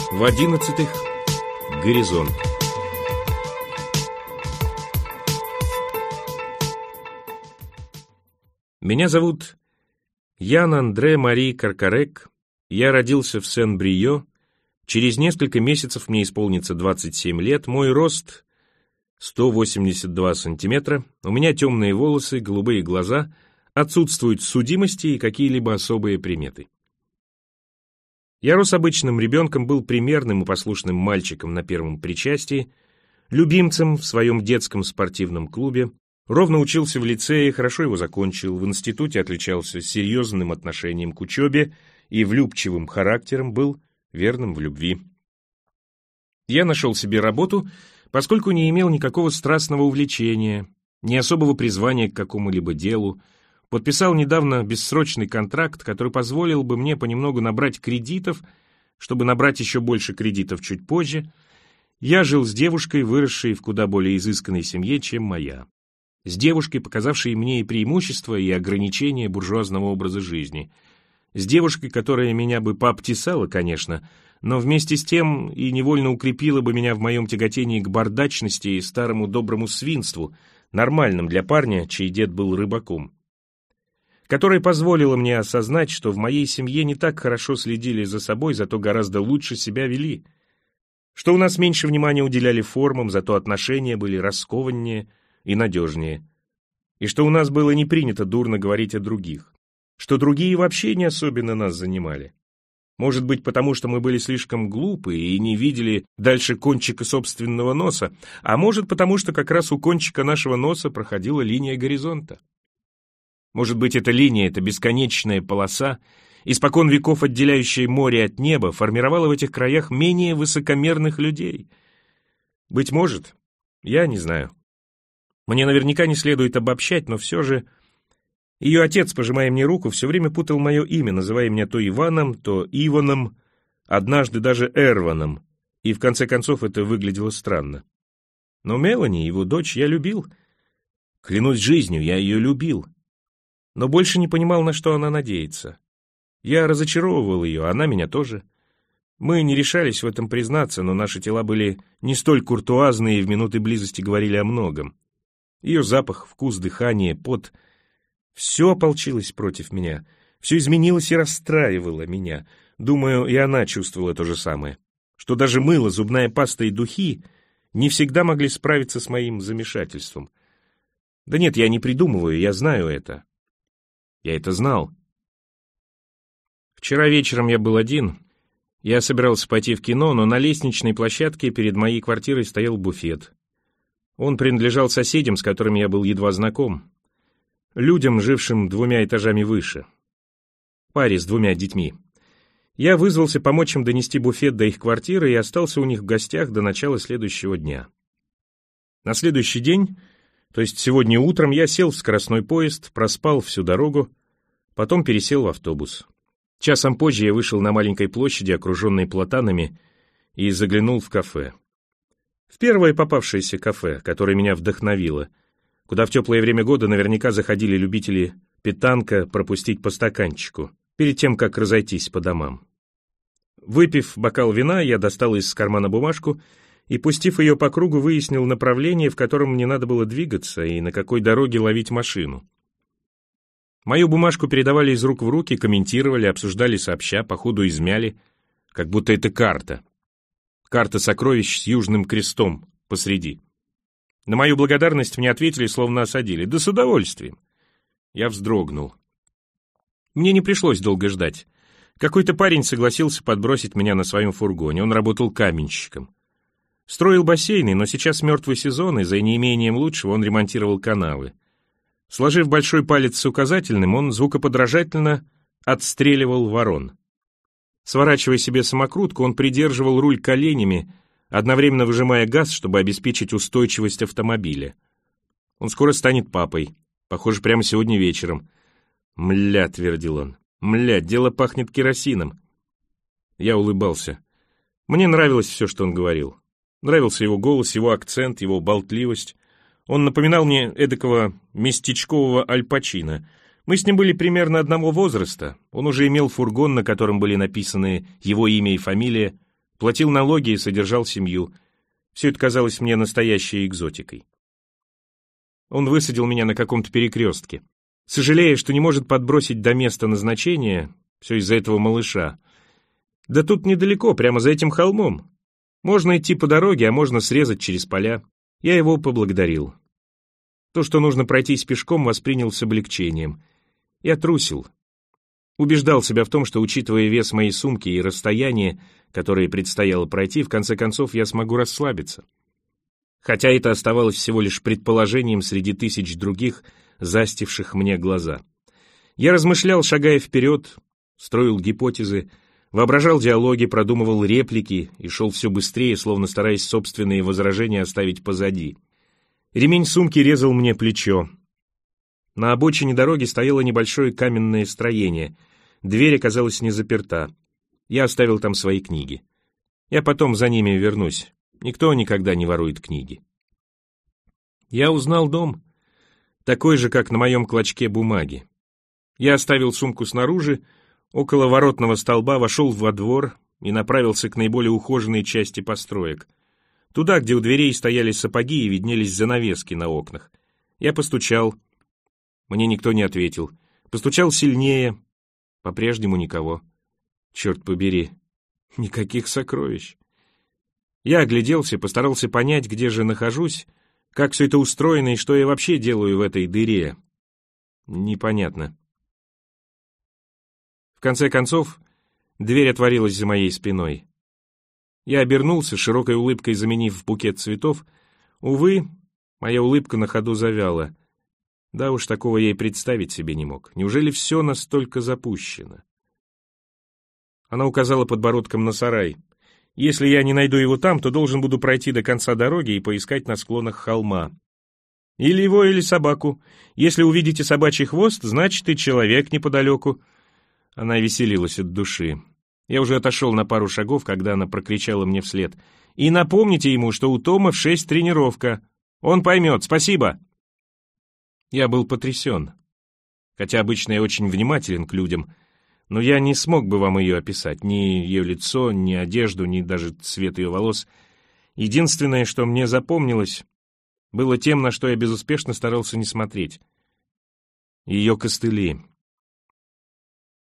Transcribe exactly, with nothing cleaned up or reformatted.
В одиннадцатых горизонт. Меня зовут Ян Андре Мари Каркарек. Я родился в Сен-Бриё. Через несколько месяцев мне исполнится двадцать семь лет. Мой рост сто восемьдесят два сантиметра. У меня темные волосы, голубые глаза, отсутствуют судимости и какие-либо особые приметы. Я рос обычным ребенком, был примерным и послушным мальчиком на первом причастии, любимцем в своем детском спортивном клубе, ровно учился в лицее, хорошо его закончил, в институте отличался серьезным отношением к учебе и влюбчивым характером, был верным в любви. Я нашел себе работу, поскольку не имел никакого страстного увлечения, ни особого призвания к какому-либо делу, подписал недавно бессрочный контракт, который позволил бы мне понемногу набрать кредитов, чтобы набрать еще больше кредитов чуть позже. Я жил с девушкой, выросшей в куда более изысканной семье, чем моя. С девушкой, показавшей мне и преимущества, и ограничения буржуазного образа жизни. С девушкой, которая меня бы пообтесала, конечно, но вместе с тем и невольно укрепила бы меня в моем тяготении к бардачности и старому доброму свинству, нормальным для парня, чей дед был рыбаком. Которая позволила мне осознать, что в моей семье не так хорошо следили за собой, зато гораздо лучше себя вели, что у нас меньше внимания уделяли формам, зато отношения были раскованнее и надежнее, и что у нас было не принято дурно говорить о других, что другие вообще не особенно нас занимали. Может быть, потому что мы были слишком глупы и не видели дальше кончика собственного носа, а может, потому что как раз у кончика нашего носа проходила линия горизонта. Может быть, эта линия, эта бесконечная полоса, испокон веков отделяющая море от неба, формировала в этих краях менее высокомерных людей. Быть может, я не знаю. Мне наверняка не следует обобщать, но все же ее отец, пожимая мне руку, все время путал мое имя, называя меня то Иваном, то Иваном, однажды даже Эрваном, и в конце концов это выглядело странно. Но Мелани, его дочь, я любил. Клянусь жизнью, я ее любил. Но больше не понимал, на что она надеется. Я разочаровывал ее, она меня тоже. Мы не решались в этом признаться, но наши тела были не столь куртуазные и в минуты близости говорили о многом. Ее запах, вкус, дыхание, пот — все ополчилось против меня, все изменилось и расстраивало меня. Думаю, и она чувствовала то же самое, что даже мыло, зубная паста и духи не всегда могли справиться с моим замешательством. Да нет, я не придумываю, я знаю это. Я это знал. Вчера вечером я был один. Я собирался пойти в кино, но на лестничной площадке перед моей квартирой стоял буфет. Он принадлежал соседям, с которыми я был едва знаком. Людям, жившим двумя этажами выше. Паре с двумя детьми. Я вызвался помочь им донести буфет до их квартиры и остался у них в гостях до начала следующего дня. На следующий день, то есть сегодня утром, я сел в скоростной поезд, проспал всю дорогу, потом пересел в автобус. Часом позже я вышел на маленькой площади, окруженной платанами, и заглянул в кафе. В первое попавшееся кафе, которое меня вдохновило, куда в теплое время года наверняка заходили любители питанка пропустить по стаканчику, перед тем, как разойтись по домам. Выпив бокал вина, я достал из кармана бумажку и, пустив ее по кругу, выяснил направление, в котором мне надо было двигаться и на какой дороге ловить машину. Мою бумажку передавали из рук в руки, комментировали, обсуждали сообща, по ходу измяли, как будто это карта. Карта сокровищ с южным крестом посреди. На мою благодарность мне ответили, словно осадили. Да с удовольствием. Я вздрогнул. Мне не пришлось долго ждать. Какой-то парень согласился подбросить меня на своем фургоне. Он работал каменщиком. Строил бассейны, но сейчас мертвый сезон, и за неимением лучшего он ремонтировал канавы. Сложив большой палец с указательным, он звукоподражательно отстреливал ворон. Сворачивая себе самокрутку, он придерживал руль коленями, одновременно выжимая газ, чтобы обеспечить устойчивость автомобиля. Он скоро станет папой, похоже, прямо сегодня вечером. «Мля», — твердил он, — «мля, дело пахнет керосином». Я улыбался. Мне нравилось все, что он говорил. Нравился его голос, его акцент, его болтливость. Он напоминал мне эдакого местечкового Аль Пачино. Мы с ним были примерно одного возраста. Он уже имел фургон, на котором были написаны его имя и фамилия, платил налоги и содержал семью. Все это казалось мне настоящей экзотикой. Он высадил меня на каком-то перекрестке. Сожалея, что не может подбросить до места назначения, все из-за этого малыша. Да тут недалеко, прямо за этим холмом. Можно идти по дороге, а можно срезать через поля. Я его поблагодарил. То, что нужно пройтись пешком, воспринял с облегчением. Я трусил. Убеждал себя в том, что, учитывая вес моей сумки и расстояние, которое предстояло пройти, в конце концов я смогу расслабиться. Хотя это оставалось всего лишь предположением среди тысяч других, застивших мне глаза. Я размышлял, шагая вперед, строил гипотезы, воображал диалоги, продумывал реплики и шел все быстрее, словно стараясь собственные возражения оставить позади. Ремень сумки резал мне плечо. На обочине дороги стояло небольшое каменное строение. Дверь оказалась не заперта. Я оставил там свои книги. Я потом за ними вернусь. Никто никогда не ворует книги. Я узнал дом, такой же, как на моем клочке бумаги. Я оставил сумку снаружи, около воротного столба, вошел во двор и направился к наиболее ухоженной части построек. Туда, где у дверей стояли сапоги и виднелись занавески на окнах. Я постучал. Мне никто не ответил. Постучал сильнее. По-прежнему никого. Черт побери, никаких сокровищ. Я огляделся, постарался понять, где же нахожусь, как все это устроено и что я вообще делаю в этой дыре. Непонятно. В конце концов, дверь отворилась за моей спиной. Я обернулся, широкой улыбкой заменив букет цветов. Увы, моя улыбка на ходу завяла. Да уж, такого я и представить себе не мог. Неужели все настолько запущено? Она указала подбородком на сарай. Если я не найду его там, то должен буду пройти до конца дороги и поискать на склонах холма. Или его, или собаку. Если увидите собачий хвост, значит и человек неподалеку. Она веселилась от души. Я уже отошел на пару шагов, когда она прокричала мне вслед. И напомните ему, что у Тома в шесть тренировка. Он поймет, спасибо. Я был потрясен. Хотя обычно я очень внимателен к людям, но я не смог бы вам ее описать. Ни ее лицо, ни одежду, ни даже цвет ее волос. Единственное, что мне запомнилось, было тем, на что я безуспешно старался не смотреть. Ее костыли.